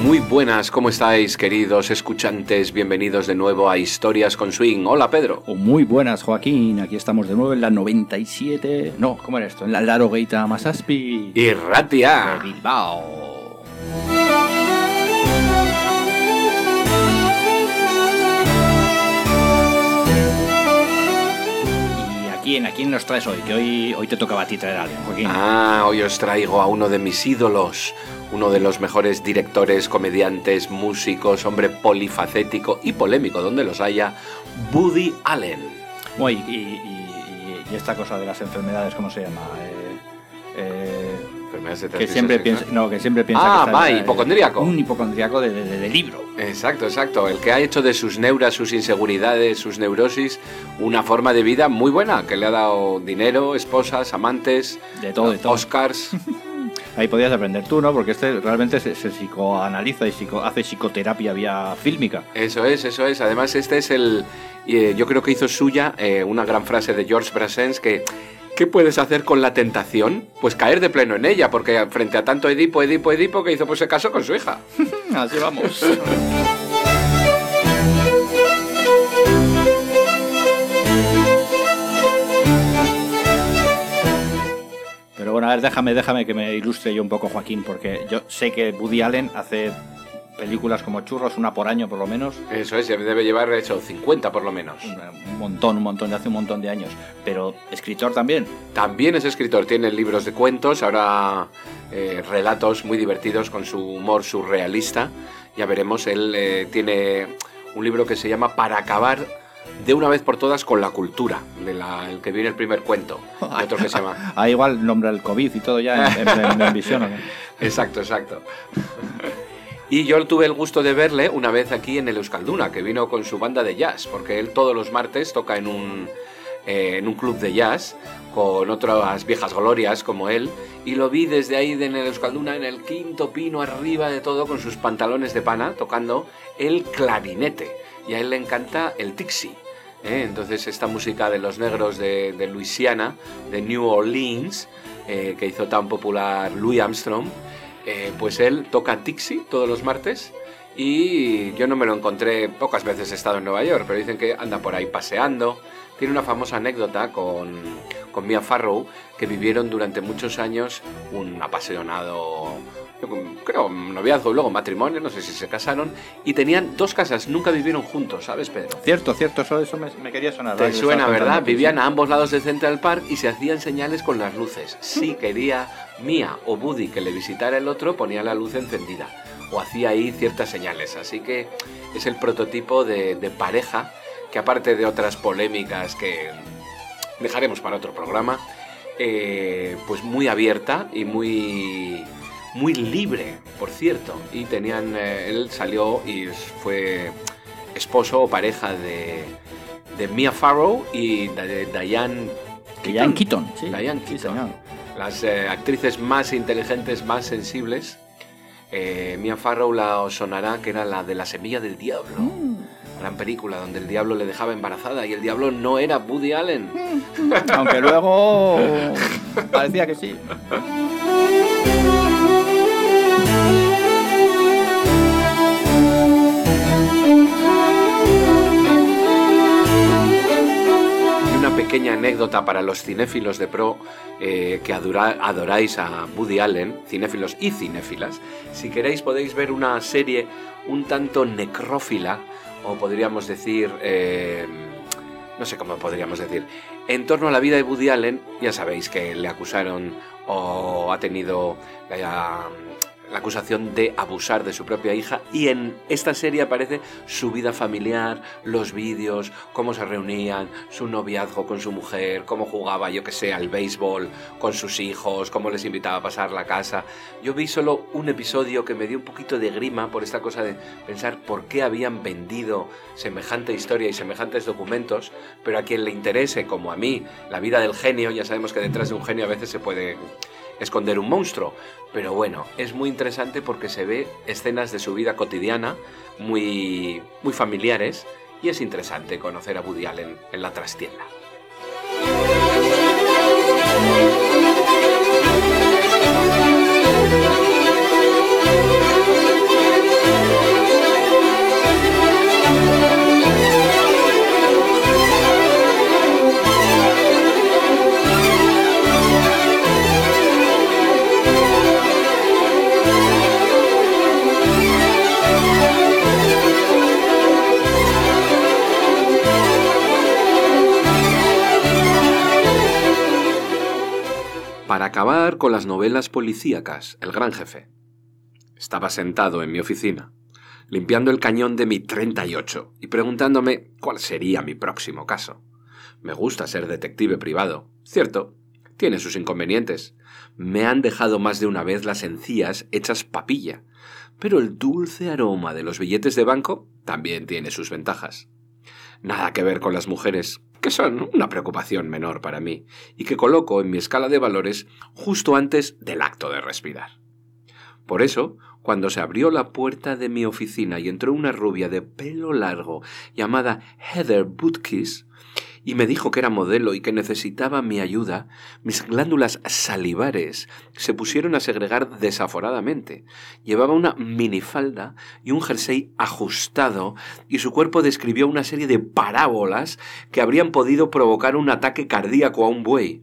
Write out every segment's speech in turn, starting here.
Muy buenas, ¿cómo estáis, queridos escuchantes? Bienvenidos de nuevo a Historias con Swing. Hola, Pedro. Muy buenas, Joaquín. Aquí estamos de nuevo en la 97... No, ¿cómo era esto? En la Larogeita Masaspi. Y Ratia. De Bilbao. ¿Y a quién nos traes hoy? Que hoy te tocaba a ti traer a alguien, Joaquín. Hoy os traigo a uno de mis ídolos, uno de los mejores directores, comediantes, músicos, hombre polifacético y polémico, donde los haya, Woody Allen. Y esta cosa de las enfermedades, ¿cómo se llama? Enfermedades de que siempre piensa, que está hipocondríaco. Un hipocondríaco de libro. Exacto. El que ha hecho de sus neuras, sus inseguridades, sus neurosis, una forma de vida muy buena, que le ha dado dinero, esposas, amantes, de todo. Oscars. Ahí podías aprender tú, ¿no? Porque este realmente se psicoanaliza y hace psicoterapia vía fílmica. Eso es. Además, este es yo creo que hizo suya una gran frase de Georges Brassens que... ¿Qué puedes hacer con la tentación? Pues caer de pleno en ella, porque frente a tanto Edipo, que hizo? Pues se casó con su hija. Así vamos. Pero bueno, a ver, déjame que me ilustre yo un poco, Joaquín, porque yo sé que Woody Allen hace películas como churros, una por año por lo menos. Eso es, debe llevar hecho 50 por lo menos. Un montón, de hace un montón de años. Pero escritor también. También es escritor, tiene libros de cuentos, ahora relatos muy divertidos con su humor surrealista. Ya veremos, él tiene un libro que se llama Para acabar de una vez por todas con la cultura, el que viene el primer cuento. Otro que se llama... igual nombra el COVID y todo ya en visión, ¿no? Exacto. Y yo tuve el gusto de verle una vez aquí en el Euskalduna, que vino con su banda de jazz, porque él todos los martes toca en un club de jazz con otras viejas glorias como él, y lo vi desde ahí en el Euskalduna, en el quinto pino arriba de todo, con sus pantalones de pana, tocando el clarinete, y a él le encanta el tixi. Entonces esta música de los negros de Luisiana, de New Orleans, que hizo tan popular Louis Armstrong, pues él toca Dixie todos los martes y yo no me lo encontré, pocas veces he estado en Nueva York, pero dicen que anda por ahí paseando. Tiene una famosa anécdota con Mia Farrow, que vivieron durante muchos años un apasionado, creo, noviazgo y luego matrimonio, no sé si se casaron, y tenían 2 casas, nunca vivieron juntos, ¿sabes, Pedro? Cierto, eso me quería sonar. Te suena, ¿verdad? Vivían a ambos lados de Central Park y se hacían señales con las luces. Si quería Mia o Woody que le visitara el otro, ponía la luz encendida o hacía ahí ciertas señales. Así que es el prototipo de pareja que, aparte de otras polémicas que dejaremos para otro programa, pues muy abierta y muy libre, por cierto. Y él salió y fue esposo o pareja de Mia Farrow y de Diane Keaton. Sí. Diane Keaton. Sí, señor. Las actrices más inteligentes, más sensibles. Mia Farrow la sonará, que era la de La semilla del diablo. Gran película donde el diablo le dejaba embarazada y el diablo no era Woody Allen. Aunque luego parecía que sí. Pequeña anécdota para los cinéfilos de pro que adoráis a Woody Allen, cinéfilos y cinéfilas. Si queréis podéis ver una serie un tanto necrófila, o podríamos decir, no sé cómo podríamos decir, en torno a la vida de Woody Allen. Ya sabéis que le acusaron o ha tenido la acusación de abusar de su propia hija, y en esta serie aparece su vida familiar, los vídeos, cómo se reunían, su noviazgo con su mujer, cómo jugaba, yo que sé, al béisbol con sus hijos, cómo les invitaba a pasar la casa. Yo vi solo un episodio que me dio un poquito de grima por esta cosa de pensar por qué habían vendido semejante historia y semejantes documentos, pero a quien le interese, como a mí, la vida del genio, ya sabemos que detrás de un genio a veces se puede esconder un monstruo, pero bueno, es muy interesante porque se ve escenas de su vida cotidiana muy familiares, y es interesante conocer a Woody Allen en la trastienda. acabar con las novelas policíacas, el gran jefe. Estaba sentado en mi oficina, limpiando el cañón de mi 38 y preguntándome cuál sería mi próximo caso. Me gusta ser detective privado, cierto, tiene sus inconvenientes. Me han dejado más de una vez las encías hechas papilla, pero el dulce aroma de los billetes de banco también tiene sus ventajas. Nada que ver con las mujeres, que son una preocupación menor para mí y que coloco en mi escala de valores justo antes del acto de respirar. Por eso, cuando se abrió la puerta de mi oficina y entró una rubia de pelo largo llamada Heather Butkiss y me dijo que era modelo y que necesitaba mi ayuda, mis glándulas salivares se pusieron a segregar desaforadamente. Llevaba una minifalda y un jersey ajustado y su cuerpo describió una serie de parábolas que habrían podido provocar un ataque cardíaco a un buey.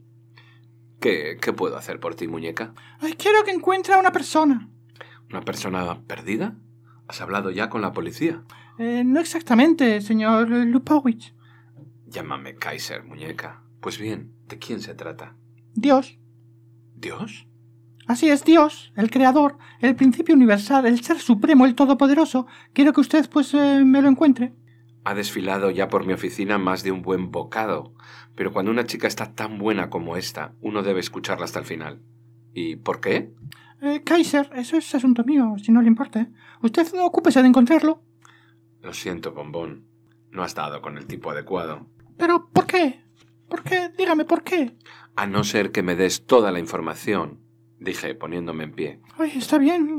¿Qué puedo hacer por ti, muñeca? Ay, quiero que encuentre a una persona. ¿Una persona perdida? ¿Has hablado ya con la policía? No exactamente, señor Lupowicz. Llámame Kaiser, muñeca. Pues bien, ¿de quién se trata? Dios. ¿Dios? Así es, Dios, el creador, el principio universal, el ser supremo, el todopoderoso. Quiero que usted, me lo encuentre. Ha desfilado ya por mi oficina más de un buen bocado, pero cuando una chica está tan buena como esta, uno debe escucharla hasta el final. ¿Y por qué? Kaiser, eso es asunto mío, si no le importa. Usted ocúpese de encontrarlo. Lo siento, bombón. No has dado con el tipo adecuado. ¿Pero por qué? ¿Por qué? Dígame, ¿por qué? A no ser que me des toda la información, dije, poniéndome en pie. Ay, está bien.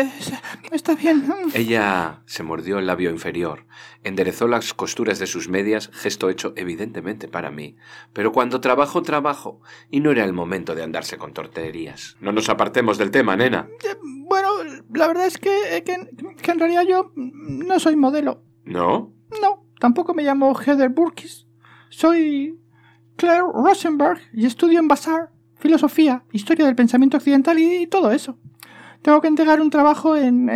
Está bien. Ella se mordió el labio inferior, enderezó las costuras de sus medias, gesto hecho evidentemente para mí, pero cuando trabajo, y no era el momento de andarse con tonterías. No nos apartemos del tema, nena. Bueno, la verdad es que en realidad yo no soy modelo. ¿No? No, tampoco me llamo Heather Butkiss. Soy Claire Rosenberg y estudio en Vassar, filosofía, historia del pensamiento occidental y todo eso. Tengo que entregar un trabajo en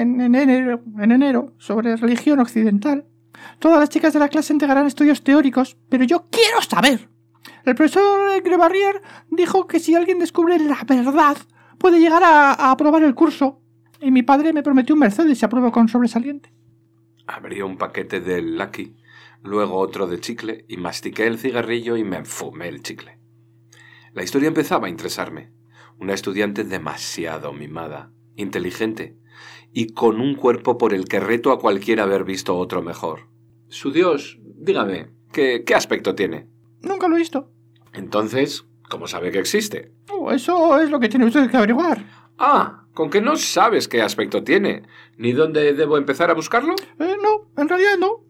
enero sobre religión occidental. Todas las chicas de la clase entregarán estudios teóricos, pero yo quiero saber. El profesor Grebarrier dijo que si alguien descubre la verdad, puede llegar a aprobar el curso. Y mi padre me prometió un Mercedes si apruebo con sobresaliente. Abrí un paquete de Lucky, luego otro de chicle, y mastiqué el cigarrillo y me fumé el chicle. La historia empezaba a interesarme. Una estudiante demasiado mimada, inteligente, y con un cuerpo por el que reto a cualquiera haber visto otro mejor. Su Dios, dígame, ¿qué aspecto tiene? Nunca lo he visto. Entonces, ¿cómo sabe que existe? Eso es lo que tiene usted que averiguar. Ah, ¿con que no sabes qué aspecto tiene? ¿Ni dónde debo empezar a buscarlo? No, en realidad no.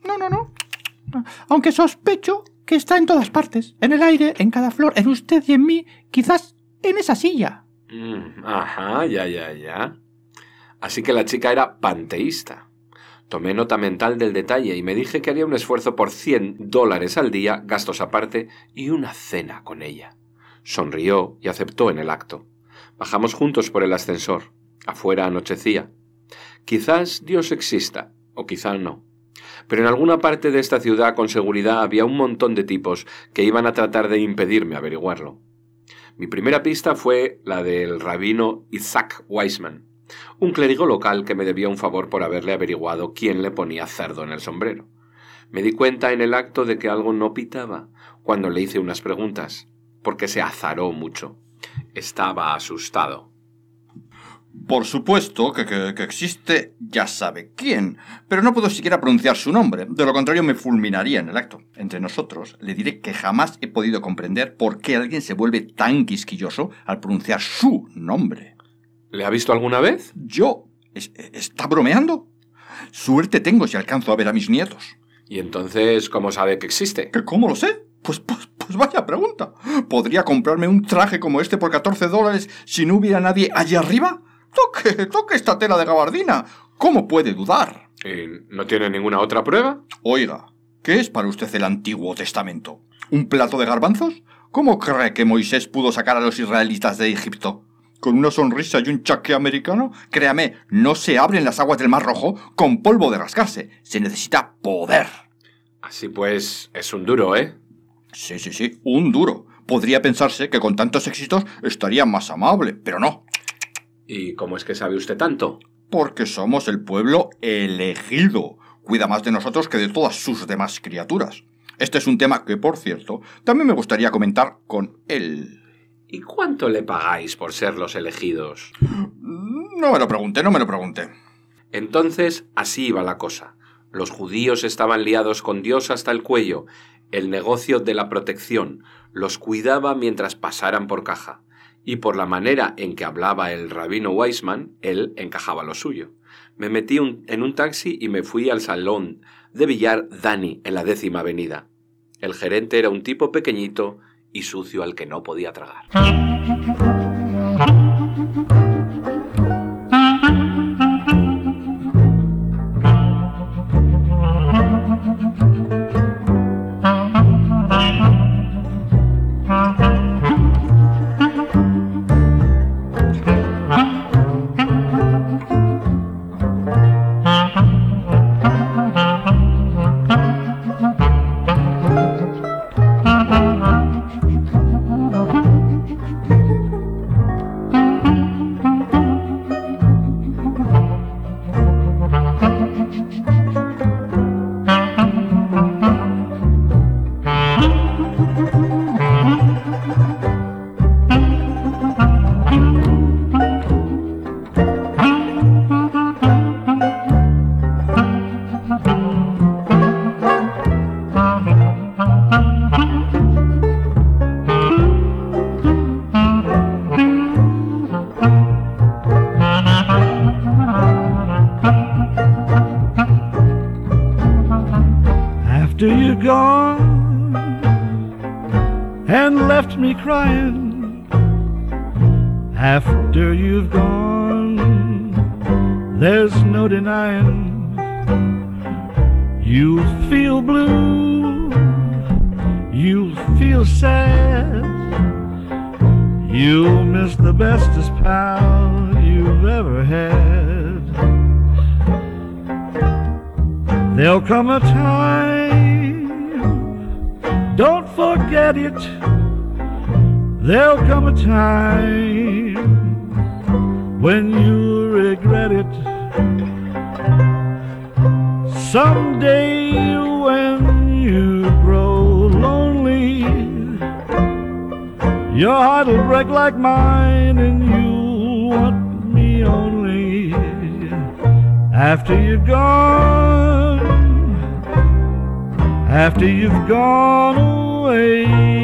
Aunque sospecho que está en todas partes. En el aire, en cada flor, en usted y en mí, quizás en esa silla. Ajá, ya. Así que la chica era panteísta. Tomé nota mental del detalle y me dije que haría un esfuerzo por $100 al día, gastos aparte, y una cena con ella. Sonrió y aceptó en el acto. Bajamos juntos por el ascensor. Afuera anochecía. Quizás Dios exista, o quizá no. Pero en alguna parte de esta ciudad con seguridad había un montón de tipos que iban a tratar de impedirme averiguarlo. Mi primera pista fue la del rabino Isaac Weissman, un clérigo local que me debía un favor por haberle averiguado quién le ponía cerdo en el sombrero. Me di cuenta en el acto de que algo no pitaba cuando le hice unas preguntas, porque se azaró mucho. Estaba asustado. Por supuesto que existe ya sabe quién, pero no puedo siquiera pronunciar su nombre, de lo contrario me fulminaría en el acto. Entre nosotros, le diré que jamás he podido comprender por qué alguien se vuelve tan quisquilloso al pronunciar su nombre. ¿Le ha visto alguna vez? ¿Yo? ¿Está bromeando? Suerte tengo si alcanzo a ver a mis nietos. ¿Y entonces cómo sabe que existe? ¿Que cómo lo sé? Pues vaya pregunta. ¿Podría comprarme un traje como este por $14 si no hubiera nadie allí arriba? Toque esta tela de gabardina. ¿Cómo puede dudar? ¿No tiene ninguna otra prueba? Oiga, ¿qué es para usted el Antiguo Testamento? ¿Un plato de garbanzos? ¿Cómo cree que Moisés pudo sacar a los israelitas de Egipto? ¿Con una sonrisa y un chaqué americano? Créame, no se abren las aguas del Mar Rojo con polvo de rascarse. Se necesita poder. Así pues, es un duro, ¿eh? Sí, un duro. Podría pensarse que con tantos éxitos estaría más amable, pero no. ¿Y cómo es que sabe usted tanto? Porque somos el pueblo elegido. Cuida más de nosotros que de todas sus demás criaturas. Este es un tema que, por cierto, también me gustaría comentar con él. ¿Y cuánto le pagáis por ser los elegidos? No me lo pregunté. Entonces, así iba la cosa. Los judíos estaban liados con Dios hasta el cuello. El negocio de la protección los cuidaba mientras pasaran por caja. Y por la manera en que hablaba el rabino Weissman, él encajaba lo suyo. Me metí en un taxi y me fui al salón de billar Dani en la 10ª Avenida. El gerente era un tipo pequeñito y sucio al que no podía tragar. After you're gone and left me crying, after you've gone, there's no denying you'll feel blue, you'll feel sad, you'll miss the bestest pal you've ever had. There'll come a time, don't forget it. There'll come a time when you'll regret it. Someday when you grow lonely, your heart'll break like mine and you'll want me only. After you're gone, after you've gone away.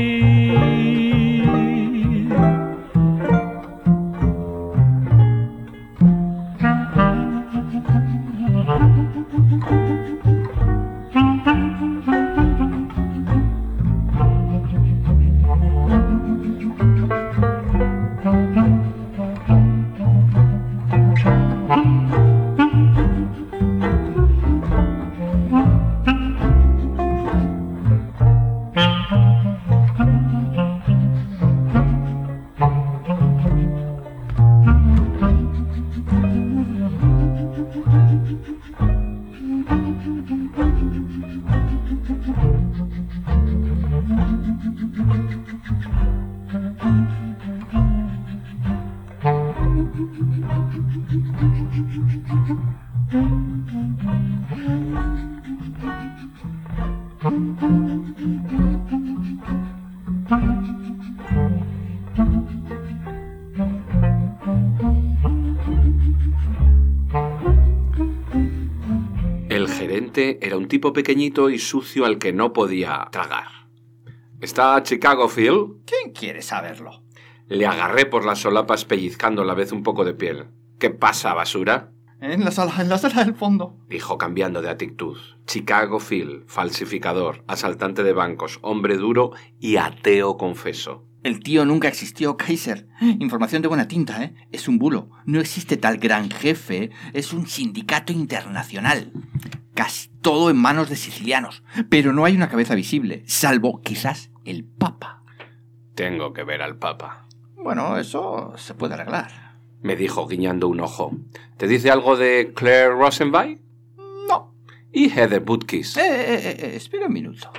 El gerente era un tipo pequeñito y sucio al que no podía tragar. ¿Está Chicago, Phil? ¿Quién quiere saberlo? Le agarré por las solapas pellizcando a la vez un poco de piel. ¿Qué pasa, basura? En la sala del fondo. Dijo cambiando de actitud. Chicago Phil, falsificador, asaltante de bancos, hombre duro y ateo confeso. El tío nunca existió, Kaiser. Información de buena tinta, ¿eh? Es un bulo. No existe tal gran jefe. Es un sindicato internacional. Casi todo en manos de sicilianos. Pero no hay una cabeza visible, salvo quizás el Papa. Tengo que ver al Papa. Bueno, eso se puede arreglar. Me dijo guiñando un ojo. ¿Te dice algo de Claire Rosenberg? No. ¿Y Heather Butkiss? Espera un minuto.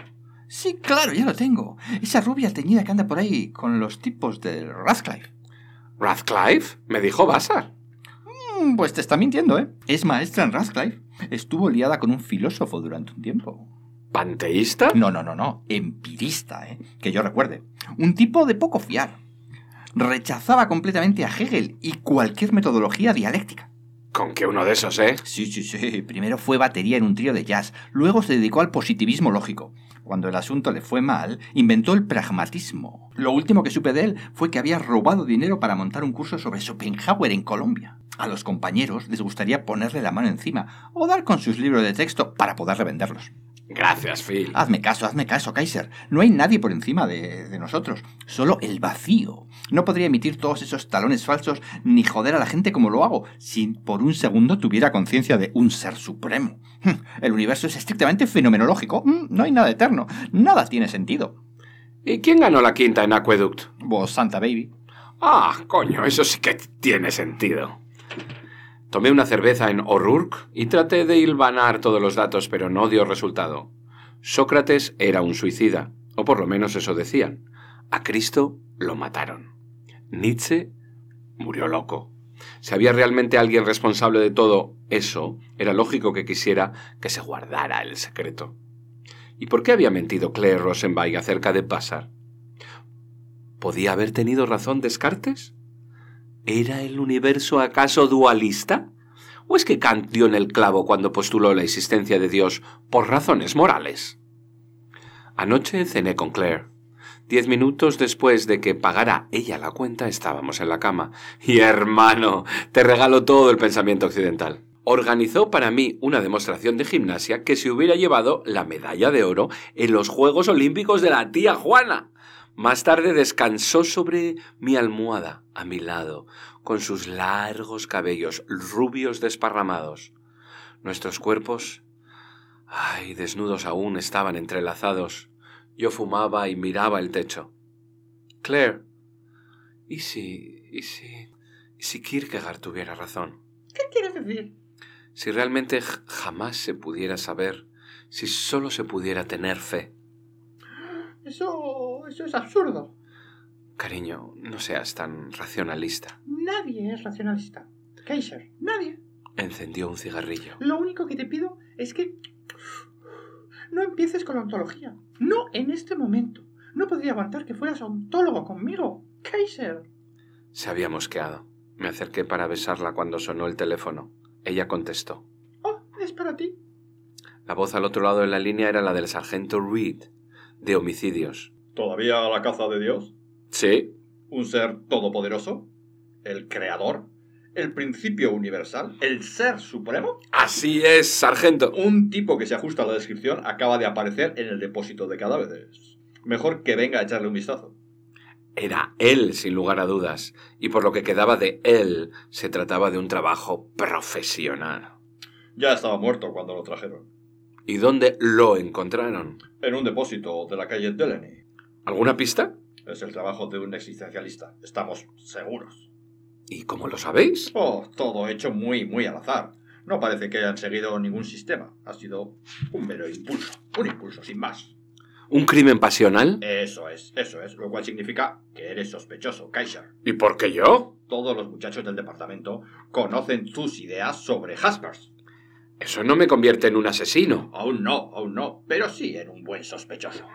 Sí, claro, ya lo tengo. Esa rubia teñida que anda por ahí con los tipos del Radcliffe. ¿Radcliffe? Me dijo Vassar. Pues te está mintiendo, ¿eh? Es maestra en Radcliffe. Estuvo liada con un filósofo durante un tiempo. ¿Panteísta? No. Empirista, ¿eh? Que yo recuerde. Un tipo de poco fiar. Rechazaba completamente a Hegel y cualquier metodología dialéctica. Con que uno de esos, ¿eh? Sí. Primero fue batería en un trío de jazz. Luego se dedicó al positivismo lógico. Cuando el asunto le fue mal, inventó el pragmatismo. Lo último que supe de él fue que había robado dinero para montar un curso sobre Schopenhauer en Colombia. A los compañeros les gustaría ponerle la mano encima o dar con sus libros de texto para poder revenderlos. Gracias, Phil. Hazme caso, Kaiser. No hay nadie por encima de nosotros. Solo el vacío. No podría emitir todos esos talones falsos ni joder a la gente como lo hago si por un segundo tuviera conciencia de un ser supremo. El universo es estrictamente fenomenológico. No hay nada eterno. Nada tiene sentido. ¿Y quién ganó la quinta en Aqueduct? Vos, Santa Baby. Ah, coño, eso sí que tiene sentido. Tomé una cerveza en O'Rourke y traté de hilvanar todos los datos, pero no dio resultado. Sócrates era un suicida, o por lo menos eso decían. A Cristo lo mataron. Nietzsche murió loco. Si había realmente alguien responsable de todo eso, era lógico que quisiera que se guardara el secreto. ¿Y por qué había mentido Claire Rosenberg acerca de Vassar? ¿Podía haber tenido razón Descartes? ¿Era el universo acaso dualista? ¿O es que Kant dio en el clavo cuando postuló la existencia de Dios por razones morales? Anoche cené con Claire. 10 minutos después de que pagara ella la cuenta, estábamos en la cama. Y hermano, te regalo todo el pensamiento occidental. Organizó para mí una demostración de gimnasia que se hubiera llevado la medalla de oro en los Juegos Olímpicos de la tía Juana. Más tarde descansó sobre mi almohada, a mi lado, con sus largos cabellos rubios desparramados. Nuestros cuerpos, desnudos aún, estaban entrelazados. Yo fumaba y miraba el techo. Claire, ¿y si Kierkegaard tuviera razón? ¿Qué quieres decir? Si realmente jamás se pudiera saber, si solo se pudiera tener fe. Eso es absurdo. Cariño, no seas tan racionalista. Nadie es racionalista. Kaiser, nadie. Encendió un cigarrillo. Lo único que te pido es que no empieces con la ontología. No en este momento. No podría aguantar que fueras ontólogo conmigo. Kaiser. Se había mosqueado. Me acerqué para besarla cuando sonó el teléfono. Ella contestó. Oh, es para ti. La voz al otro lado de la línea era la del sargento Reed, de homicidios. ¿Todavía a la caza de Dios? Sí. ¿Un ser todopoderoso? ¿El creador? ¿El principio universal? ¿El ser supremo? Así es, sargento. Un tipo que se ajusta a la descripción acaba de aparecer en el depósito de cadáveres. Mejor que venga a echarle un vistazo. Era él, sin lugar a dudas, y por lo que quedaba de él, se trataba de un trabajo profesional. Ya estaba muerto cuando lo trajeron. ¿Y dónde lo encontraron? En un depósito de la calle Delaney. ¿Alguna pista? Es el trabajo de un existencialista. Estamos seguros. ¿Y cómo lo sabéis? Oh, todo hecho muy al azar. No parece que hayan seguido ningún sistema. Ha sido un mero impulso. Un impulso, sin más. ¿Un crimen pasional? Eso es. Lo cual significa que eres sospechoso, Kaiser. ¿Y por qué yo? Todos los muchachos del departamento conocen tus ideas sobre Jaspers. Eso no me convierte en un asesino. Aún no. Pero sí en un buen sospechoso.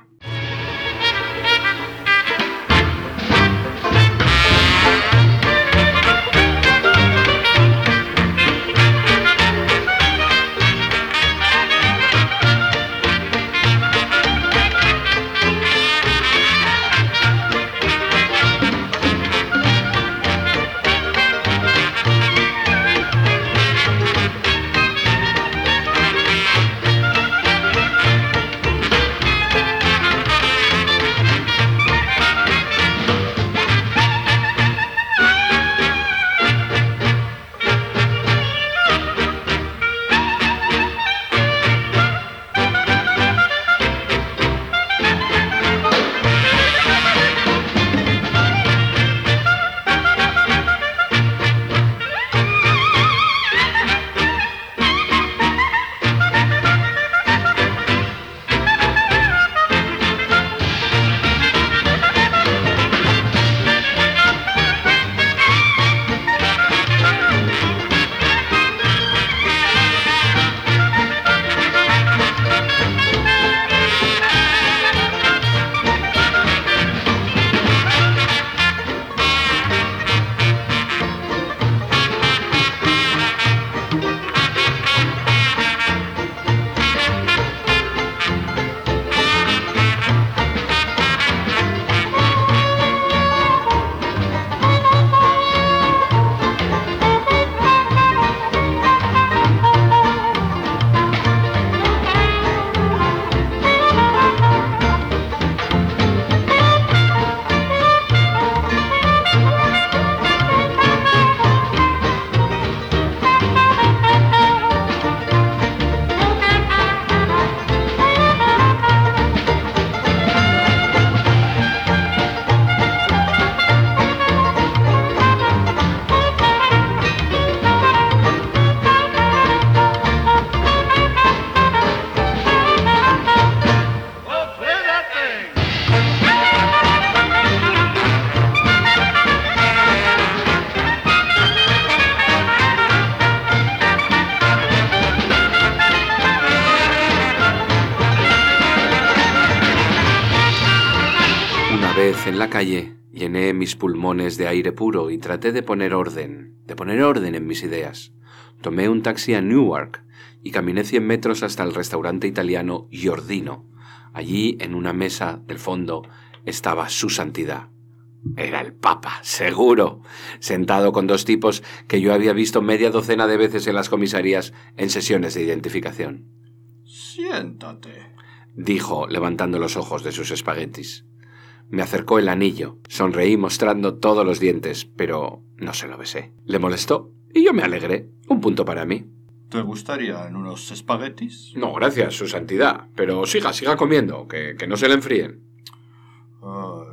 en la calle, llené mis pulmones de aire puro y traté de poner orden en mis ideas. Tomé un taxi a Newark y caminé 100 metros hasta el restaurante italiano Giordino. Allí, en una mesa del fondo, estaba su santidad. Era el Papa, seguro, sentado con 2 tipos que yo había visto media docena de veces en las comisarías en sesiones de identificación. Siéntate, dijo, levantando los ojos de sus espaguetis. Me acercó el anillo, sonreí mostrando todos los dientes, pero no se lo besé. Le molestó y yo me alegré. Un punto para mí. ¿Te gustarían unos espaguetis? No, gracias, su santidad. Pero siga comiendo, que no se le enfríen. Ay.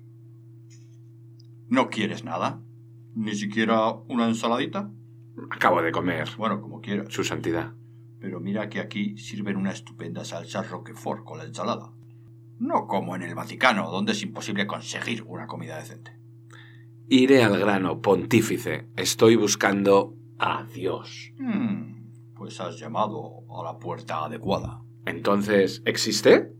¿No quieres nada? ¿Ni siquiera una ensaladita? Acabo de comer. Bueno, como quieras. Su santidad. Pero mira que aquí sirven una estupenda salsa Roquefort con la ensalada. No como en el Vaticano, donde es imposible conseguir una comida decente. Iré al grano, pontífice. Estoy buscando a Dios. Pues has llamado a la puerta adecuada. Entonces, ¿existe?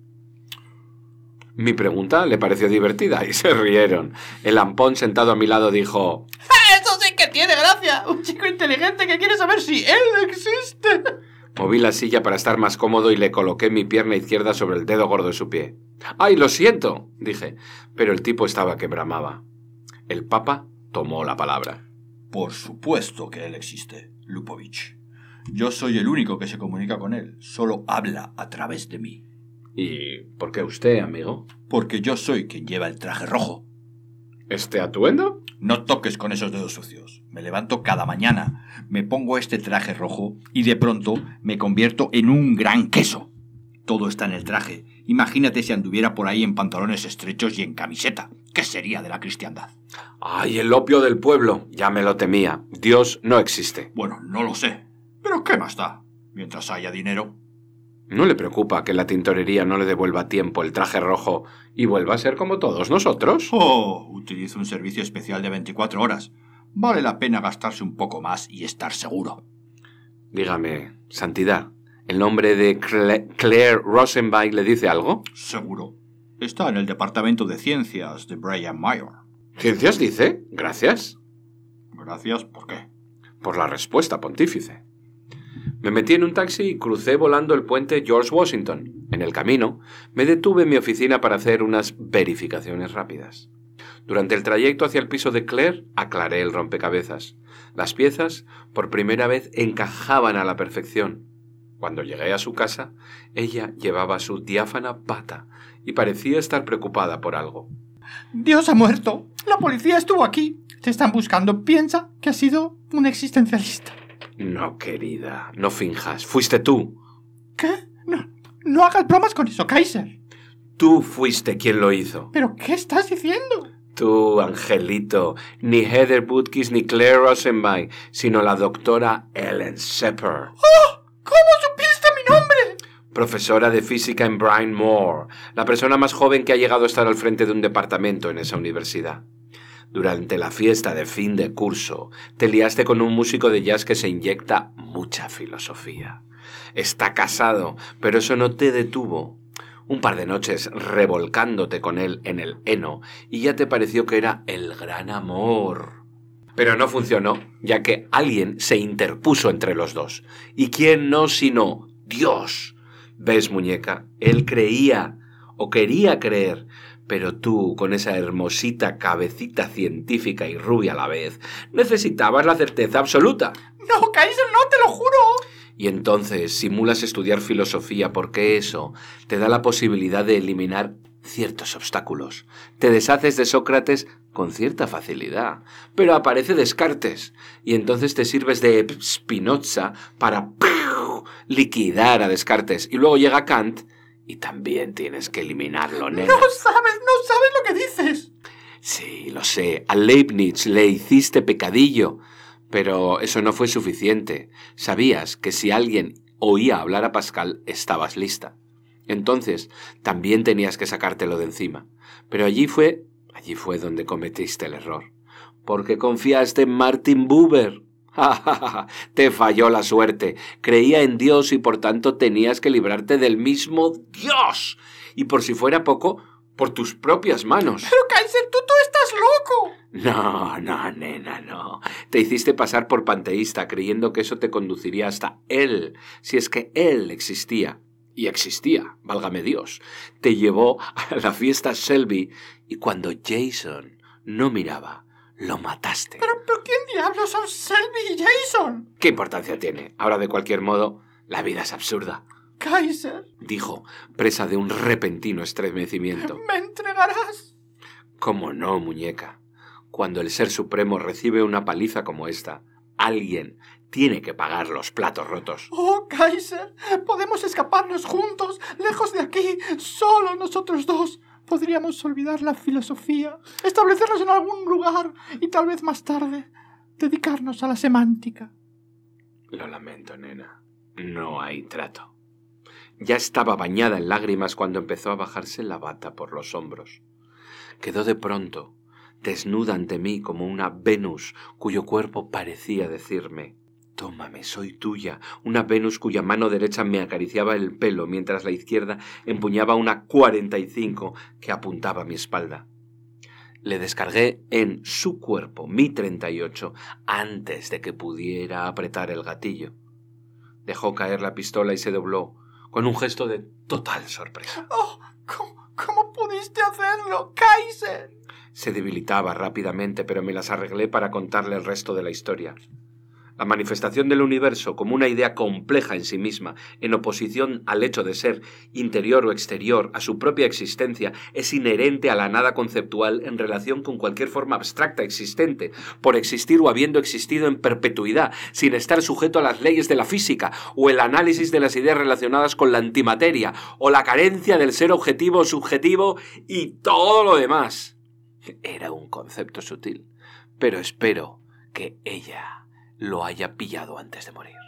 Mi pregunta le pareció divertida y se rieron. El lampón sentado a mi lado dijo: ¡Eso sí que tiene gracia! Un chico inteligente que quiere saber si él existe. Moví la silla para estar más cómodo y le coloqué mi pierna izquierda sobre el dedo gordo de su pie. ¡Ay, lo siento!, dije, pero el tipo estaba que bramaba. El Papa tomó la palabra. Por supuesto que él existe, Lupovich. Yo soy el único que se comunica con él. Solo habla a través de mí. ¿Y por qué usted, amigo? Porque yo soy quien lleva el traje rojo. ¿Este atuendo? No toques con esos dedos sucios. Me levanto cada mañana, me pongo este traje rojo y de pronto me convierto en un gran queso. Todo está en el traje. Imagínate si anduviera por ahí en pantalones estrechos y en camiseta. ¿Qué sería de la cristiandad? ¡Ay, el opio del pueblo! Ya me lo temía. Dios no existe. Bueno, no lo sé. Pero ¿qué más da? Mientras haya dinero. ¿No le preocupa que la tintorería no le devuelva a tiempo el traje rojo y vuelva a ser como todos nosotros? Oh, utilizo un servicio especial de 24 horas. Vale la pena gastarse un poco más y estar seguro. Dígame, santidad, ¿el nombre de Claire Rosenberg le dice algo? Seguro. Está en el departamento de ciencias de Brian Mayer. ¿Ciencias dice? Gracias. Gracias, ¿por qué? Por la respuesta, pontífice. Me metí en un taxi y crucé volando el puente George Washington. En el camino, me detuve en mi oficina para hacer unas verificaciones rápidas. Durante el trayecto hacia el piso de Claire, aclaré el rompecabezas. Las piezas, por primera vez, encajaban a la perfección. Cuando llegué a su casa, ella llevaba su diáfana bata y parecía estar preocupada por algo. Dios ha muerto. La policía estuvo aquí. Te están buscando. Piensa que has sido un existencialista. No, querida, no finjas. Fuiste tú. ¿Qué? No hagas bromas con eso, Kaiser. Tú fuiste quien lo hizo. ¿Pero qué estás diciendo? Tú, Angelito. Ni Heather Butkiss ni Claire Rosenberg, sino la doctora Ellen Sepper. ¡Oh! ¿Cómo supiste mi nombre? Profesora de física en Bryn Mawr, la persona más joven que ha llegado a estar al frente de un departamento en esa universidad. Durante la fiesta de fin de curso, te liaste con un músico de jazz que se inyecta mucha filosofía. Está casado, pero eso no te detuvo. Un par de noches revolcándote con él en el heno y ya te pareció que era el gran amor. Pero no funcionó, ya que alguien se interpuso entre los dos. ¿Y quién no sino Dios? ¿Ves, muñeca? Él creía, o quería creer, pero tú, con esa hermosita cabecita científica y rubia a la vez, necesitabas la certeza absoluta. No, Kaiser, no, te lo juro. Y entonces simulas estudiar filosofía porque eso te da la posibilidad de eliminar ciertos obstáculos. Te deshaces de Sócrates con cierta facilidad, pero aparece Descartes, y entonces te sirves de Spinoza para liquidar a Descartes, y luego llega Kant, y también tienes que eliminarlo, nena. No sabes lo que dices. Sí, lo sé, a Leibniz le hiciste pecadillo, pero eso no fue suficiente. Sabías que si alguien oía hablar a Pascal, estabas lista. Entonces, también tenías que sacártelo de encima. Pero allí fue donde cometiste el error. Porque confiaste en Martin Buber. Te falló la suerte. Creía en Dios y por tanto tenías que librarte del mismo Dios. Y por si fuera poco, por tus propias manos. Pero Kaiser, tú estás loco. No, nena, no. Te hiciste pasar por panteísta creyendo que eso te conduciría hasta él, si es que él existía. Y existía, válgame Dios. Te llevó a la fiesta Selby y cuando Jason no miraba, lo mataste. ¿Pero quién diablos son Selby y Jason? ¿Qué importancia tiene? Ahora, de cualquier modo, la vida es absurda. Kaiser, Dijo, presa de un repentino estremecimiento. ¿me entregarás? ¿Cómo no, muñeca? Cuando el Ser Supremo recibe una paliza como esta, alguien tiene que pagar los platos rotos. Oh, Kaiser, podemos escaparnos juntos, lejos de aquí, solo nosotros dos. Podríamos olvidar la filosofía, establecernos en algún lugar y tal vez más tarde dedicarnos a la semántica. Lo lamento, nena. No hay trato. Ya estaba bañada en lágrimas cuando empezó a bajarse la bata por los hombros. Quedó de pronto desnuda ante mí como una Venus cuyo cuerpo parecía decirme: tómame, soy tuya. Una Venus cuya mano derecha me acariciaba el pelo mientras la izquierda empuñaba una 45 que apuntaba a mi espalda. Le descargué en su cuerpo mi 38 antes de que pudiera apretar el gatillo. Dejó caer la pistola y se dobló con un gesto de total sorpresa. Oh, ¿cómo pudiste hacerlo, Kaiser? Se debilitaba rápidamente, pero me las arreglé para contarle el resto de la historia. La manifestación del universo como una idea compleja en sí misma, en oposición al hecho de ser interior o exterior a su propia existencia, es inherente a la nada conceptual en relación con cualquier forma abstracta existente, por existir o habiendo existido en perpetuidad, sin estar sujeto a las leyes de la física, o el análisis de las ideas relacionadas con la antimateria, o la carencia del ser objetivo o subjetivo, y todo lo demás. Era un concepto sutil, pero espero que ella lo haya pillado antes de morir.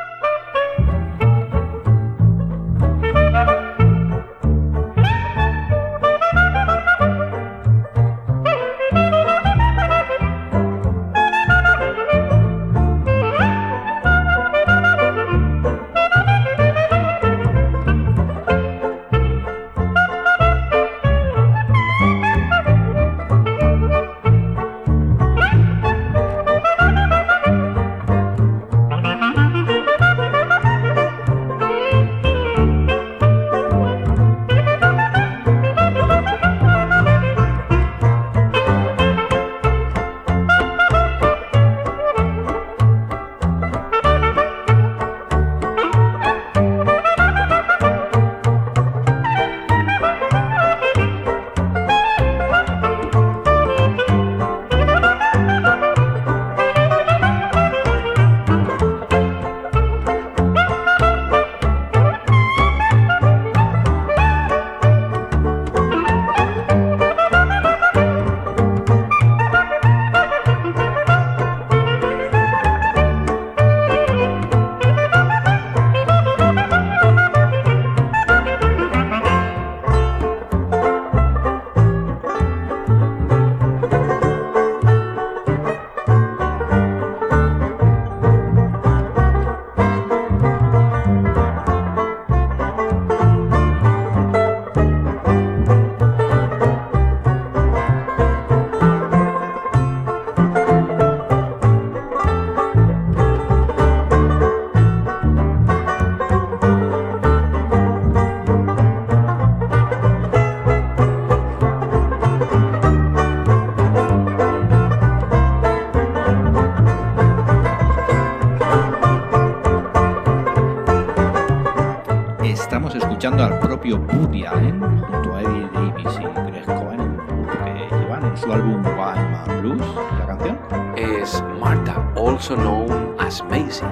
Estamos escuchando al propio Woody Allen junto a Eddie Davis y Greg Cohen, que llevan en su álbum Wild Man Blues. ¿La canción? Es Martha, also known as Maisie.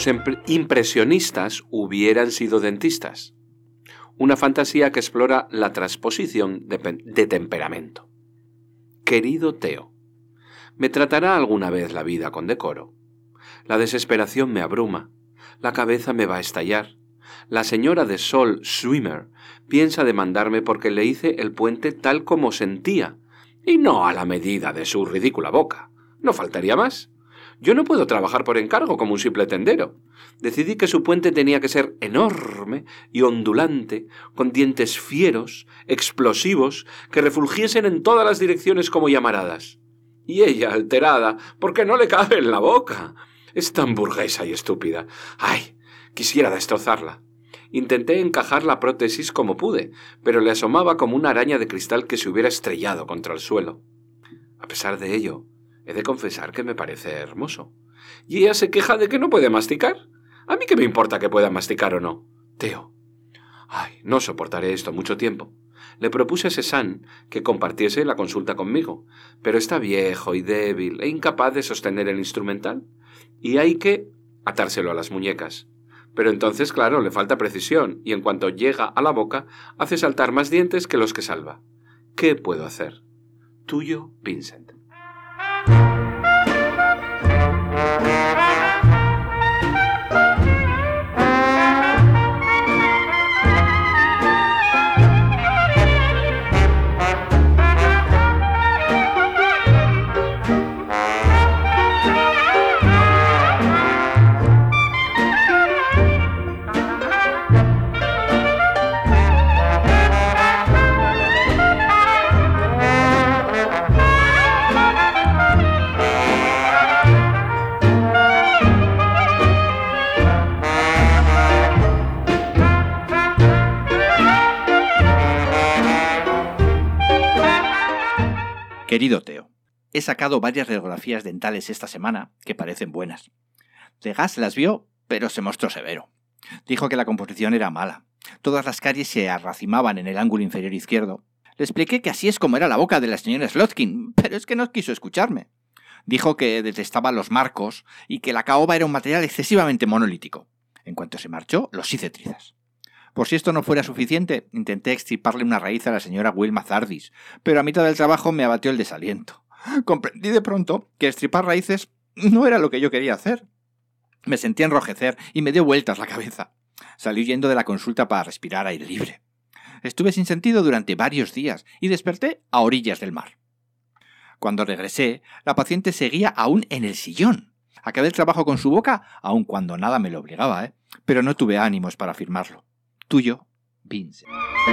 los impresionistas hubieran sido dentistas. Una fantasía que explora la transposición de temperamento. Querido Theo, ¿me tratará alguna vez la vida con decoro? La desesperación me abruma, la cabeza me va a estallar. La señora de Sol Swimmer piensa demandarme porque le hice el puente tal como sentía, y no a la medida de su ridícula boca. No faltaría más. Yo no puedo trabajar por encargo como un simple tendero. Decidí que su puente tenía que ser enorme y ondulante, con dientes fieros, explosivos, que refulgiesen en todas las direcciones como llamaradas. Y ella, alterada, porque no le cabe en la boca. Es tan burguesa y estúpida. ¡Ay! Quisiera destrozarla. Intenté encajar la prótesis como pude, pero le asomaba como una araña de cristal que se hubiera estrellado contra el suelo. A pesar de ello, he de confesar que me parece hermoso. Y ella se queja de que no puede masticar. ¿A mí qué me importa que pueda masticar o no? Theo. Ay, no soportaré esto mucho tiempo. Le propuse a Cézanne que compartiese la consulta conmigo, pero está viejo y débil e incapaz de sostener el instrumental. Y hay que atárselo a las muñecas. Pero entonces, claro, le falta precisión, y en cuanto llega a la boca, hace saltar más dientes que los que salva. ¿Qué puedo hacer? Tuyo, Vincent. Querido Theo, he sacado varias radiografías dentales esta semana que parecen buenas. Degas las vio, pero se mostró severo. Dijo que la composición era mala. Todas las caries se arracimaban en el ángulo inferior izquierdo. Le expliqué que así es como era la boca de la señora Slotkin, pero es que no quiso escucharme. Dijo que detestaba los marcos y que la caoba era un material excesivamente monolítico. En cuanto se marchó, los hice trizas. Por si esto no fuera suficiente, intenté extirparle una raíz a la señora Wilma Zardis, pero a mitad del trabajo me abatió el desaliento. Comprendí de pronto que extirpar raíces no era lo que yo quería hacer. Me sentí enrojecer y me dio vueltas la cabeza. Salí huyendo de la consulta para respirar aire libre. Estuve sin sentido durante varios días y desperté a orillas del mar. Cuando regresé, la paciente seguía aún en el sillón. Acabé el trabajo con su boca, aun cuando nada me lo obligaba, pero no tuve ánimos para firmarlo. Tuyo, Vincent.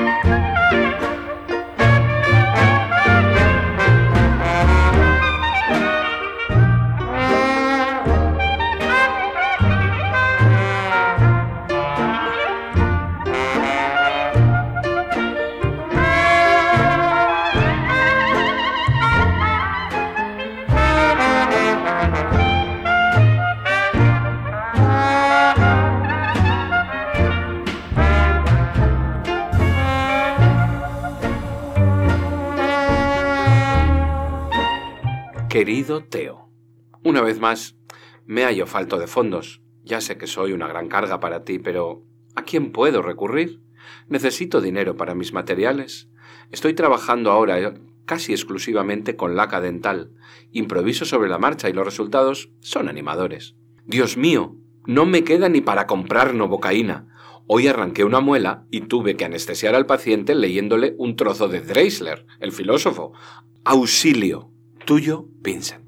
Querido Theo, una vez más, me hallo falto de fondos. Ya sé que soy una gran carga para ti, pero ¿a quién puedo recurrir? Necesito dinero para mis materiales. Estoy trabajando ahora casi exclusivamente con laca dental. Improviso sobre la marcha y los resultados son animadores. Dios mío, no me queda ni para comprar novocaína. Hoy arranqué una muela y tuve que anestesiar al paciente leyéndole un trozo de Dreisler, el filósofo. Auxilio. Tuyo, Vincent.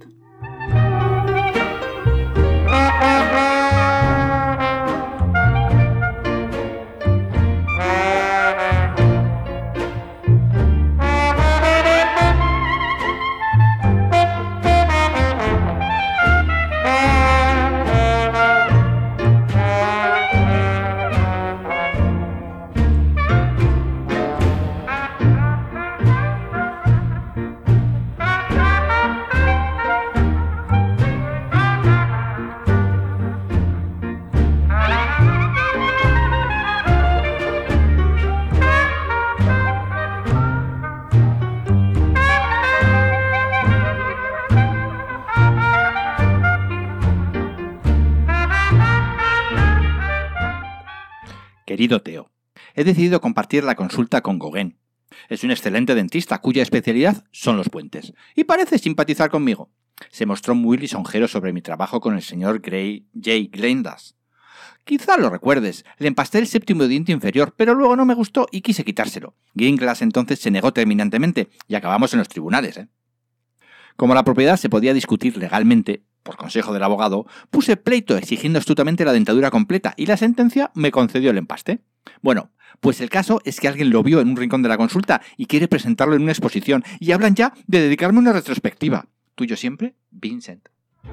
Querido Teo, he decidido compartir la consulta con Gauguin. Es un excelente dentista cuya especialidad son los puentes, y parece simpatizar conmigo. Se mostró muy lisonjero sobre mi trabajo con el señor J. Glendas. Quizá lo recuerdes, le empasté el 7º diente inferior, pero luego no me gustó y quise quitárselo. Ginglas entonces se negó terminantemente y acabamos en los tribunales, Como la propiedad se podía discutir legalmente, por consejo del abogado, puse pleito exigiendo astutamente la dentadura completa y la sentencia me concedió el empaste. Bueno, pues el caso es que alguien lo vio en un rincón de la consulta y quiere presentarlo en una exposición y hablan ya de dedicarme una retrospectiva. Tuyo siempre, Vincent.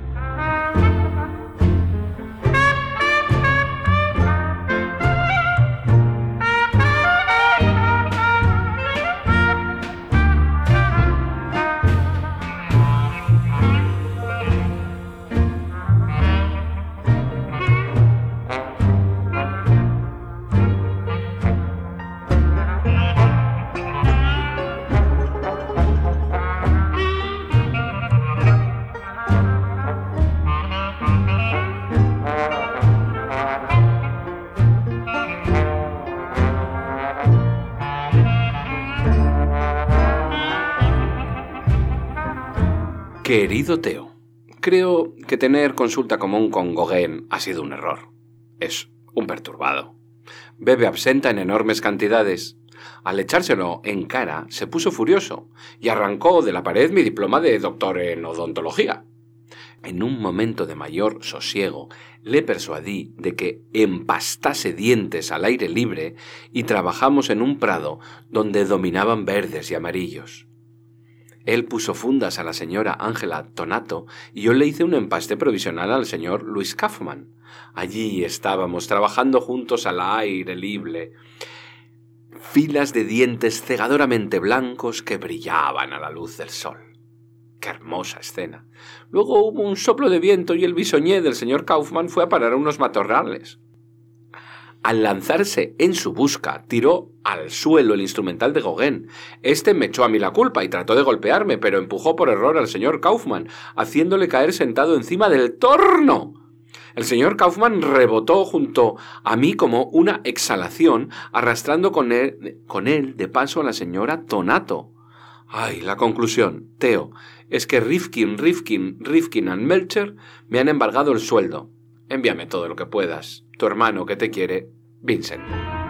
Querido Teo, creo que tener consulta común con Gauguin ha sido un error. Es un perturbado. Bebe absenta en enormes cantidades. Al echárselo en cara, se puso furioso y arrancó de la pared mi diploma de doctor en odontología. En un momento de mayor sosiego, le persuadí de que empastase dientes al aire libre y trabajamos en un prado donde dominaban verdes y amarillos. Él puso fundas a la señora Ángela Tonato y yo le hice un empaste provisional al señor Luis Kaufmann. Allí estábamos trabajando juntos al aire libre. Filas de dientes cegadoramente blancos que brillaban a la luz del sol. ¡Qué hermosa escena! Luego hubo un soplo de viento y el bisoñé del señor Kaufmann fue a parar a unos matorrales. Al lanzarse en su busca, tiró al suelo el instrumental de Gauguin. Este me echó a mí la culpa y trató de golpearme, pero empujó por error al señor Kaufmann, haciéndole caer sentado encima del torno. El señor Kaufmann rebotó junto a mí como una exhalación, arrastrando con él de paso a la señora Tonato. Ay, la conclusión, Teo, es que Rifkin and Melcher me han embargado el sueldo. Envíame todo lo que puedas. Tu hermano que te quiere, Vincent.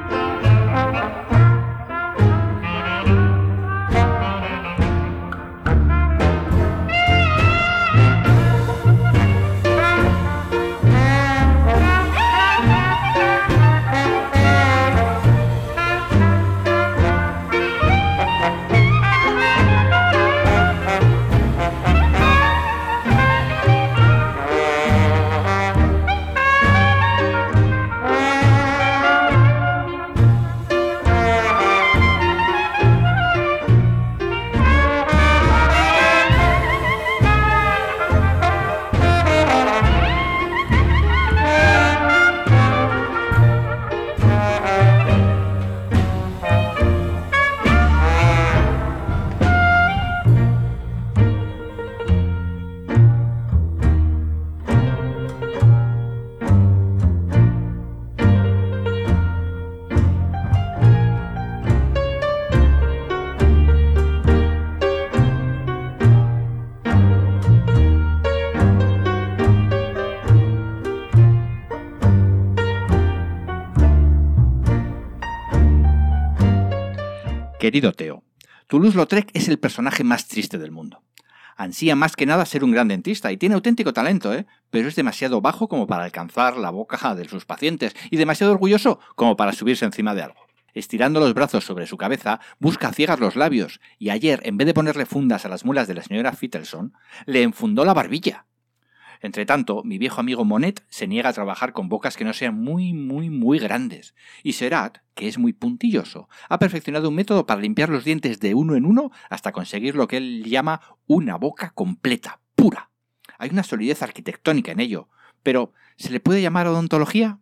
Querido Teo, Toulouse-Lautrec es el personaje más triste del mundo. Ansía más que nada ser un gran dentista y tiene auténtico talento, pero es demasiado bajo como para alcanzar la boca de sus pacientes y demasiado orgulloso como para subirse encima de algo. Estirando los brazos sobre su cabeza, busca a ciegas los labios y ayer, en vez de ponerle fundas a las muelas de la señora Fittelson, le enfundó la barbilla. Entretanto, mi viejo amigo Monet se niega a trabajar con bocas que no sean muy grandes. Y Serat, que es muy puntilloso, ha perfeccionado un método para limpiar los dientes de uno en uno hasta conseguir lo que él llama una boca completa, pura. Hay una solidez arquitectónica en ello, pero ¿se le puede llamar odontología?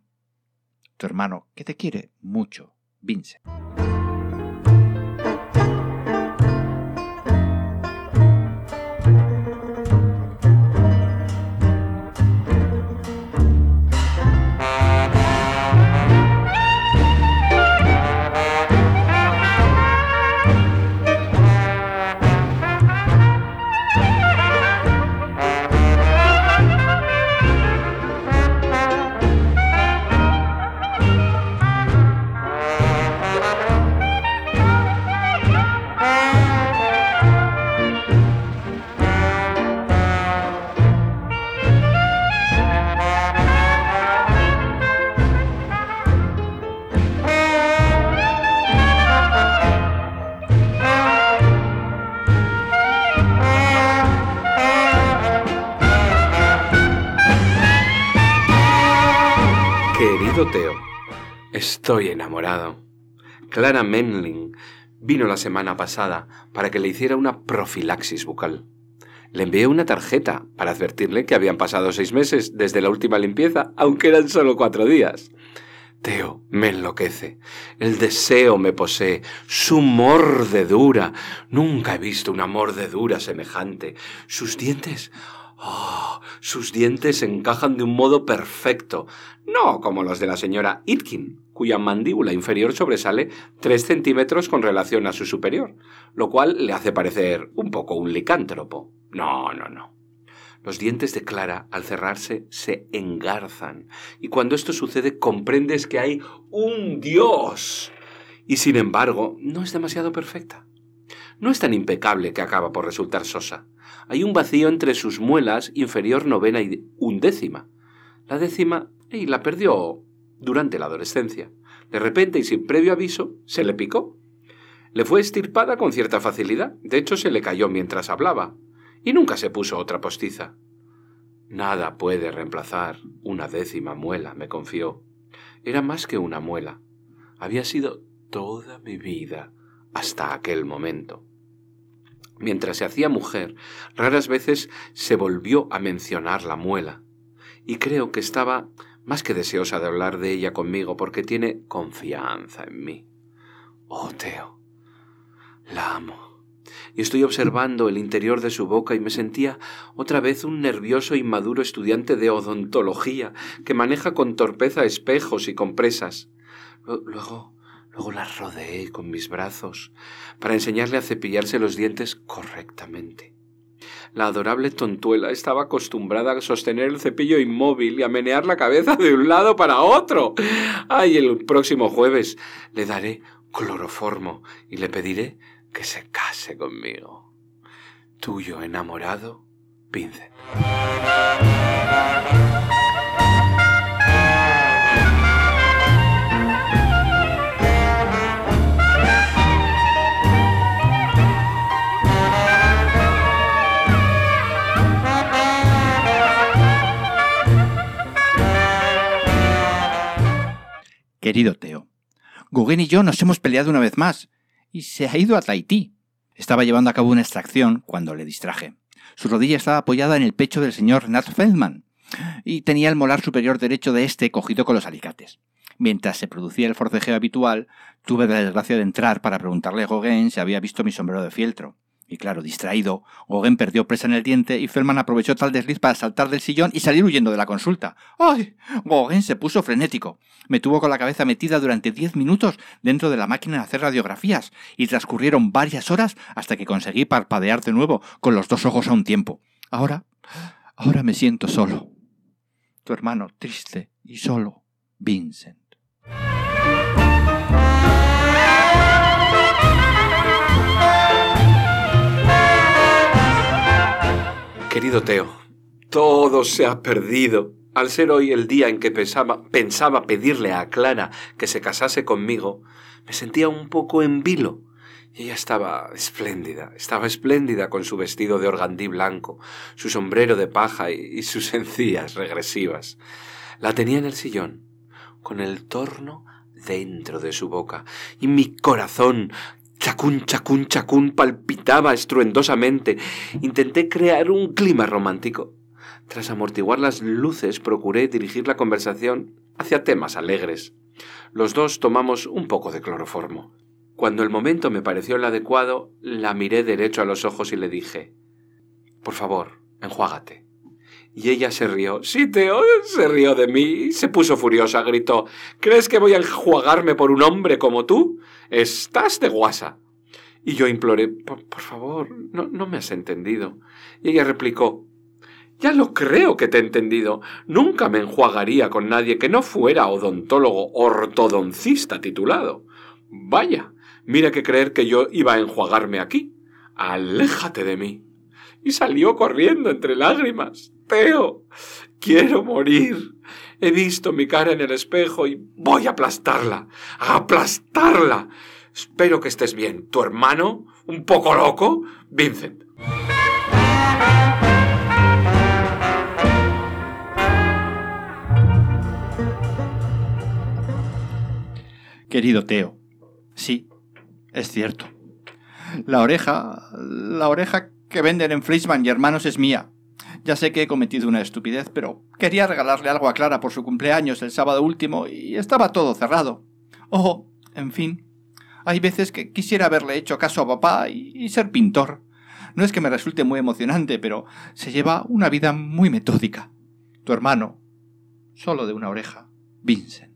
Tu hermano, que te quiere mucho, Vincent. Querido Teo, estoy enamorado. Clara Menling vino la semana pasada para que le hiciera una profilaxis bucal. Le envié una tarjeta para advertirle que habían pasado 6 meses desde la última limpieza, aunque eran solo 4 días. Teo, me enloquece. El deseo me posee. Su mordedura. Nunca he visto una mordedura semejante. Sus dientes... sus dientes encajan de un modo perfecto, no como los de la señora Itkin, cuya mandíbula inferior sobresale 3 centímetros con relación a su superior, lo cual le hace parecer un poco un licántropo. No. Los dientes de Clara, al cerrarse, se engarzan, y cuando esto sucede comprendes que hay un Dios. Y sin embargo, no es demasiado perfecta. No es tan impecable que acaba por resultar sosa. Hay un vacío entre sus muelas inferior 9ª y 11ª. La 10ª la perdió durante la adolescencia. De repente y sin previo aviso, se le picó. Le fue extirpada con cierta facilidad. De hecho, se le cayó mientras hablaba. Y nunca se puso otra postiza. Nada puede reemplazar una 10ª muela, me confió. Era más que una muela. Había sido toda mi vida hasta aquel momento. Mientras se hacía mujer, raras veces se volvió a mencionar la muela, y creo que estaba más que deseosa de hablar de ella conmigo porque tiene confianza en mí. Oh, Teo, la amo, y estoy observando el interior de su boca y me sentía otra vez un nervioso e inmaduro estudiante de odontología que maneja con torpeza espejos y compresas. Luego la rodeé con mis brazos para enseñarle a cepillarse los dientes correctamente. La adorable tontuela estaba acostumbrada a sostener el cepillo inmóvil y a menear la cabeza de un lado para otro. ¡Ay! El próximo jueves le daré cloroformo y le pediré que se case conmigo. Tuyo enamorado, Vincent. Querido Teo, Gauguin y yo nos hemos peleado una vez más y se ha ido a Tahití. Estaba llevando a cabo una extracción cuando le distraje. Su rodilla estaba apoyada en el pecho del señor Nat Feldman y tenía el molar superior derecho de este cogido con los alicates. Mientras se producía el forcejeo habitual, tuve la desgracia de entrar para preguntarle a Gauguin si había visto mi sombrero de fieltro. Y claro, distraído, Gauguin perdió presa en el diente y Feldman aprovechó tal desliz para saltar del sillón y salir huyendo de la consulta. ¡Ay! Gauguin se puso frenético. Me tuvo con la cabeza metida durante 10 minutos dentro de la máquina de hacer radiografías y transcurrieron varias horas hasta que conseguí parpadear de nuevo con los 2 ojos a un tiempo. Ahora me siento solo. Tu hermano triste y solo, Vincent. Querido Teo, todo se ha perdido. Al ser hoy el día en que pensaba pedirle a Clara que se casase conmigo, me sentía un poco en vilo. Y ella estaba espléndida con su vestido de organdí blanco, su sombrero de paja y sus encías regresivas. La tenía en el sillón, con el torno dentro de su boca, y mi corazón... chacún, chacún, chacún, palpitaba estruendosamente. Intenté crear un clima romántico. Tras amortiguar las luces, procuré dirigir la conversación hacia temas alegres. Los dos tomamos un poco de cloroformo. Cuando el momento me pareció el adecuado, la miré derecho a los ojos y le dije: «Por favor, enjuágate». Y ella se rió. Sí, Teo, se rió de mí y se puso furiosa. Gritó: «¿Crees que voy a enjuagarme por un hombre como tú? Estás de guasa». Y yo imploré: por favor, no me has entendido». Y ella replicó: «Ya lo creo que te he entendido. Nunca me enjuagaría con nadie que no fuera odontólogo ortodoncista titulado. Vaya, mira que creer que yo iba a enjuagarme aquí. Aléjate de mí». Y salió corriendo entre lágrimas. «Teo, quiero morir. He visto mi cara en el espejo y voy a aplastarla. ¡A aplastarla! Espero que estés bien. Tu hermano, un poco loco, Vincent». Querido Theo, sí, es cierto. La oreja que venden en Fleischmann y Hermanos es mía. Ya sé que he cometido una estupidez, pero quería regalarle algo a Clara por su cumpleaños el sábado último y estaba todo cerrado. Oh, en fin, hay veces que quisiera haberle hecho caso a papá y ser pintor. No es que me resulte muy emocionante, pero se lleva una vida muy metódica. Tu hermano, solo de una oreja, Vincent.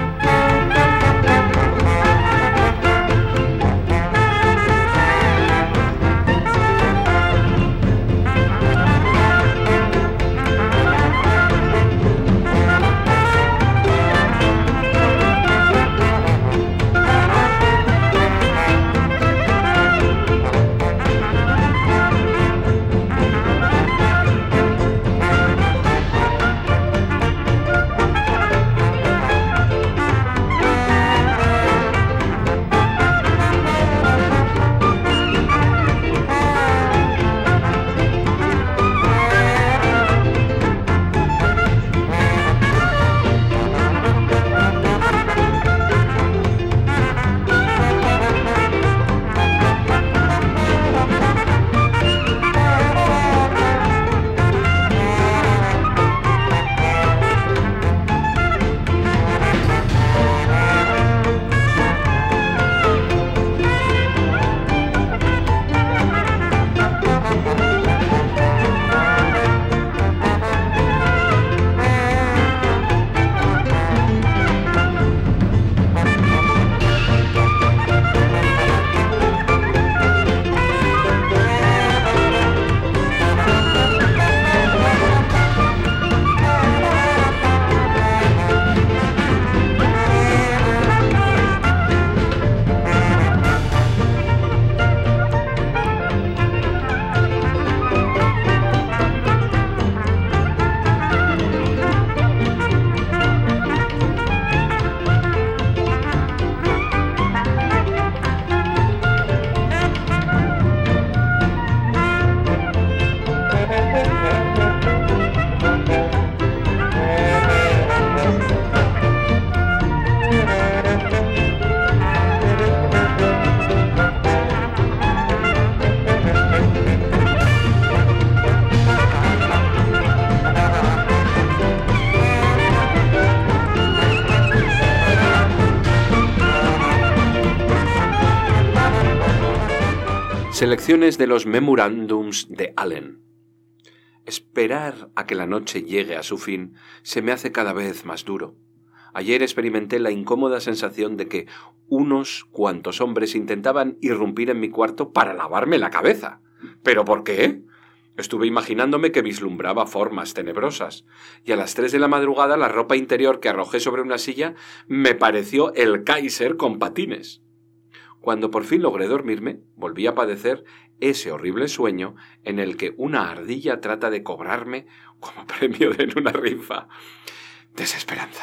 Selecciones de los Memorandums de Allen. Esperar a que la noche llegue a su fin se me hace cada vez más duro. Ayer experimenté la incómoda sensación de que unos cuantos hombres intentaban irrumpir en mi cuarto para lavarme la cabeza. ¿Pero por qué? Estuve imaginándome que vislumbraba formas tenebrosas, y a las 3 de la madrugada la ropa interior que arrojé sobre una silla me pareció el Kaiser con patines. Cuando por fin logré dormirme, volví a padecer ese horrible sueño en el que una ardilla trata de cobrarme como premio en una rifa. Desesperanza.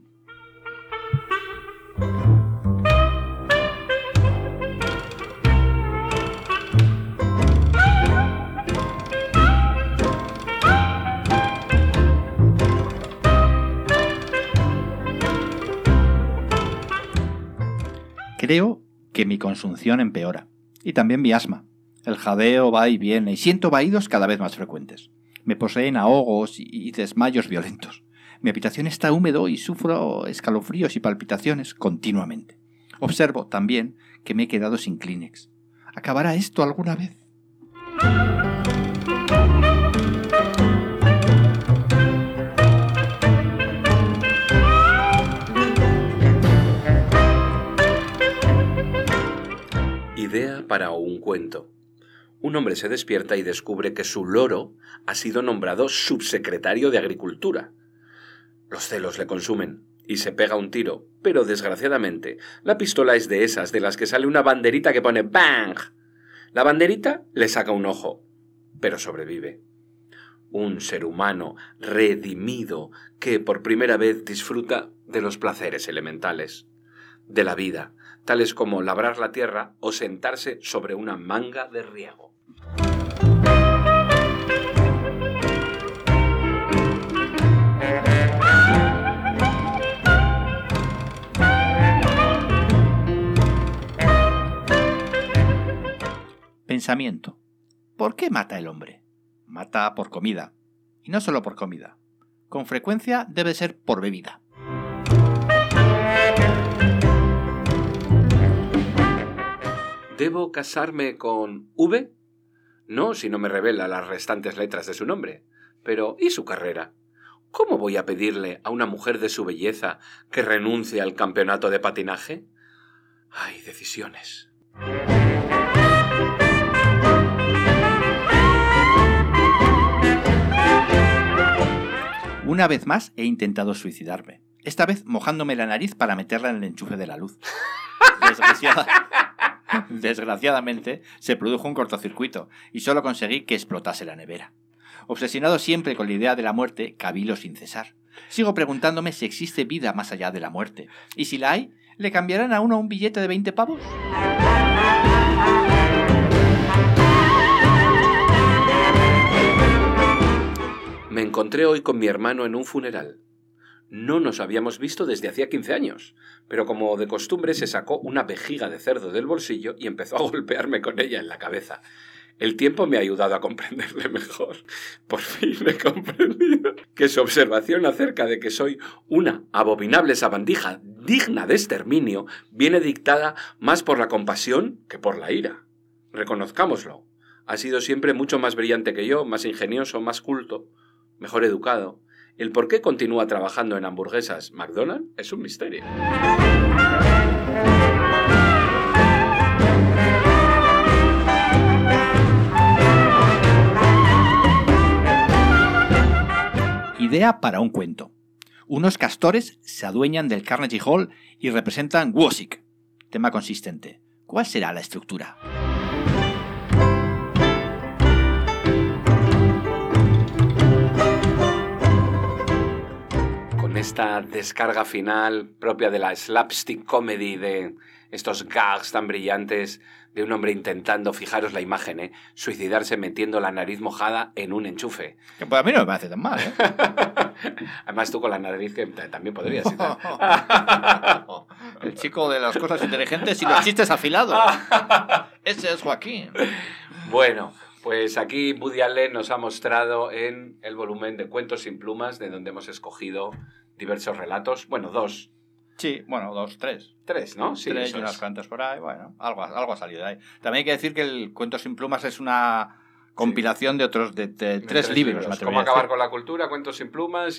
Creo que mi consunción empeora, y también mi asma. El jadeo va y viene, y siento vaídos cada vez más frecuentes. Me poseen ahogos y desmayos violentos. Mi habitación está húmedo y sufro escalofríos y palpitaciones continuamente. Observo también que me he quedado sin Kleenex. ¿Acabará esto alguna vez? Idea para un cuento. Un hombre se despierta y descubre que su loro ha sido nombrado subsecretario de Agricultura. Los celos le consumen y se pega un tiro, pero desgraciadamente la pistola es de esas de las que sale una banderita que pone ¡bang! La banderita le saca un ojo, pero sobrevive. Un ser humano redimido que por primera vez disfruta de los placeres elementales, de la vida, tales como labrar la tierra o sentarse sobre una manga de riego. Pensamiento. ¿Por qué mata el hombre? Mata por comida. Y no solo por comida. Con frecuencia debe ser por bebida. ¿Debo casarme con V? No, si no me revela las restantes letras de su nombre. Pero, ¿y su carrera? ¿Cómo voy a pedirle a una mujer de su belleza que renuncie al campeonato de patinaje? Hay decisiones. Una vez más he intentado suicidarme. Esta vez mojándome la nariz para meterla en el enchufe de la luz. Desgraciadamente, se produjo un cortocircuito y solo conseguí que explotase la nevera. Obsesionado siempre con la idea de la muerte, cavilo sin cesar. Sigo preguntándome si existe vida más allá de la muerte. Y si la hay, ¿le cambiarán a uno un billete de 20 pavos? Me encontré hoy con mi hermano en un funeral. No nos habíamos visto desde hacía 15 años, pero como de costumbre se sacó una vejiga de cerdo del bolsillo y empezó a golpearme con ella en la cabeza. El tiempo me ha ayudado a comprenderle mejor. Por fin he comprendido que su observación acerca de que soy una abominable sabandija digna de exterminio viene dictada más por la compasión que por la ira. Reconozcámoslo. Ha sido siempre mucho más brillante que yo, más ingenioso, más culto, mejor educado. El por qué continúa trabajando en hamburguesas McDonald's es un misterio. Idea para un cuento. Unos castores se adueñan del Carnegie Hall y representan Wozzeck. Tema consistente. ¿Cuál será la estructura? Con esta descarga final propia de la slapstick comedy, de estos gags tan brillantes de un hombre intentando, fijaros la imagen, suicidarse metiendo la nariz mojada en un enchufe. Que pues a mí no me parece tan mal, ¿eh? Además tú con la nariz que también podrías. El chico de las cosas inteligentes y los chistes afilados. Ese es Joaquín. Bueno, pues aquí Woody Allen nos ha mostrado en el volumen de Cuentos sin plumas, de donde hemos escogido diversos relatos. Bueno, 2. Sí, bueno, 2, 3. 3, ¿no? Sí, 3 y eso unas es. cuantas por ahí. Bueno, algo ha salido de ahí. También hay que decir que el Cuentos sin plumas es una compilación de otros de 3 libros. Cómo acabar con la cultura, Cuentos sin plumas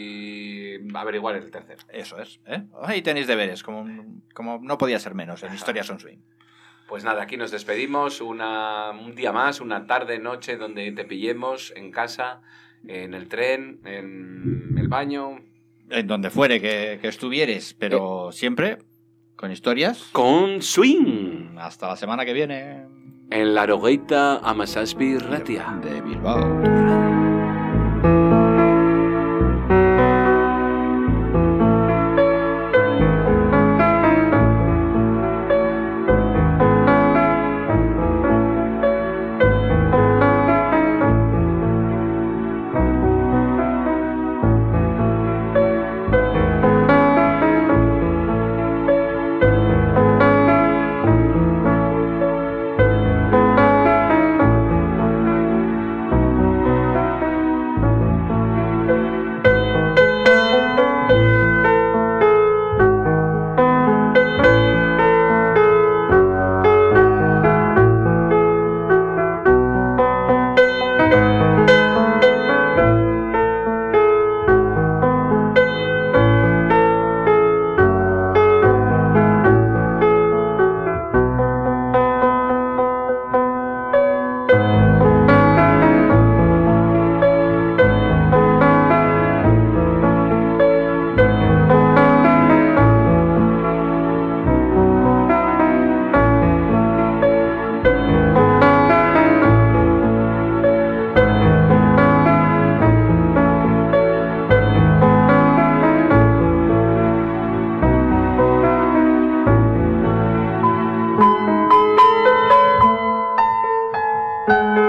y averiguar el tercero. Eso es, ¿eh? Ahí tenéis deberes, como no podía ser menos en Historias on Swing. Pues nada, aquí nos despedimos. Un día más, una tarde, noche, donde te pillemos en casa, en el tren, en el baño. En donde fuere que estuvieres, pero siempre con historias. Con swing. Hasta la semana que viene. En la Rogueita Amasaspi Ratia. De Bilbao. Thank you.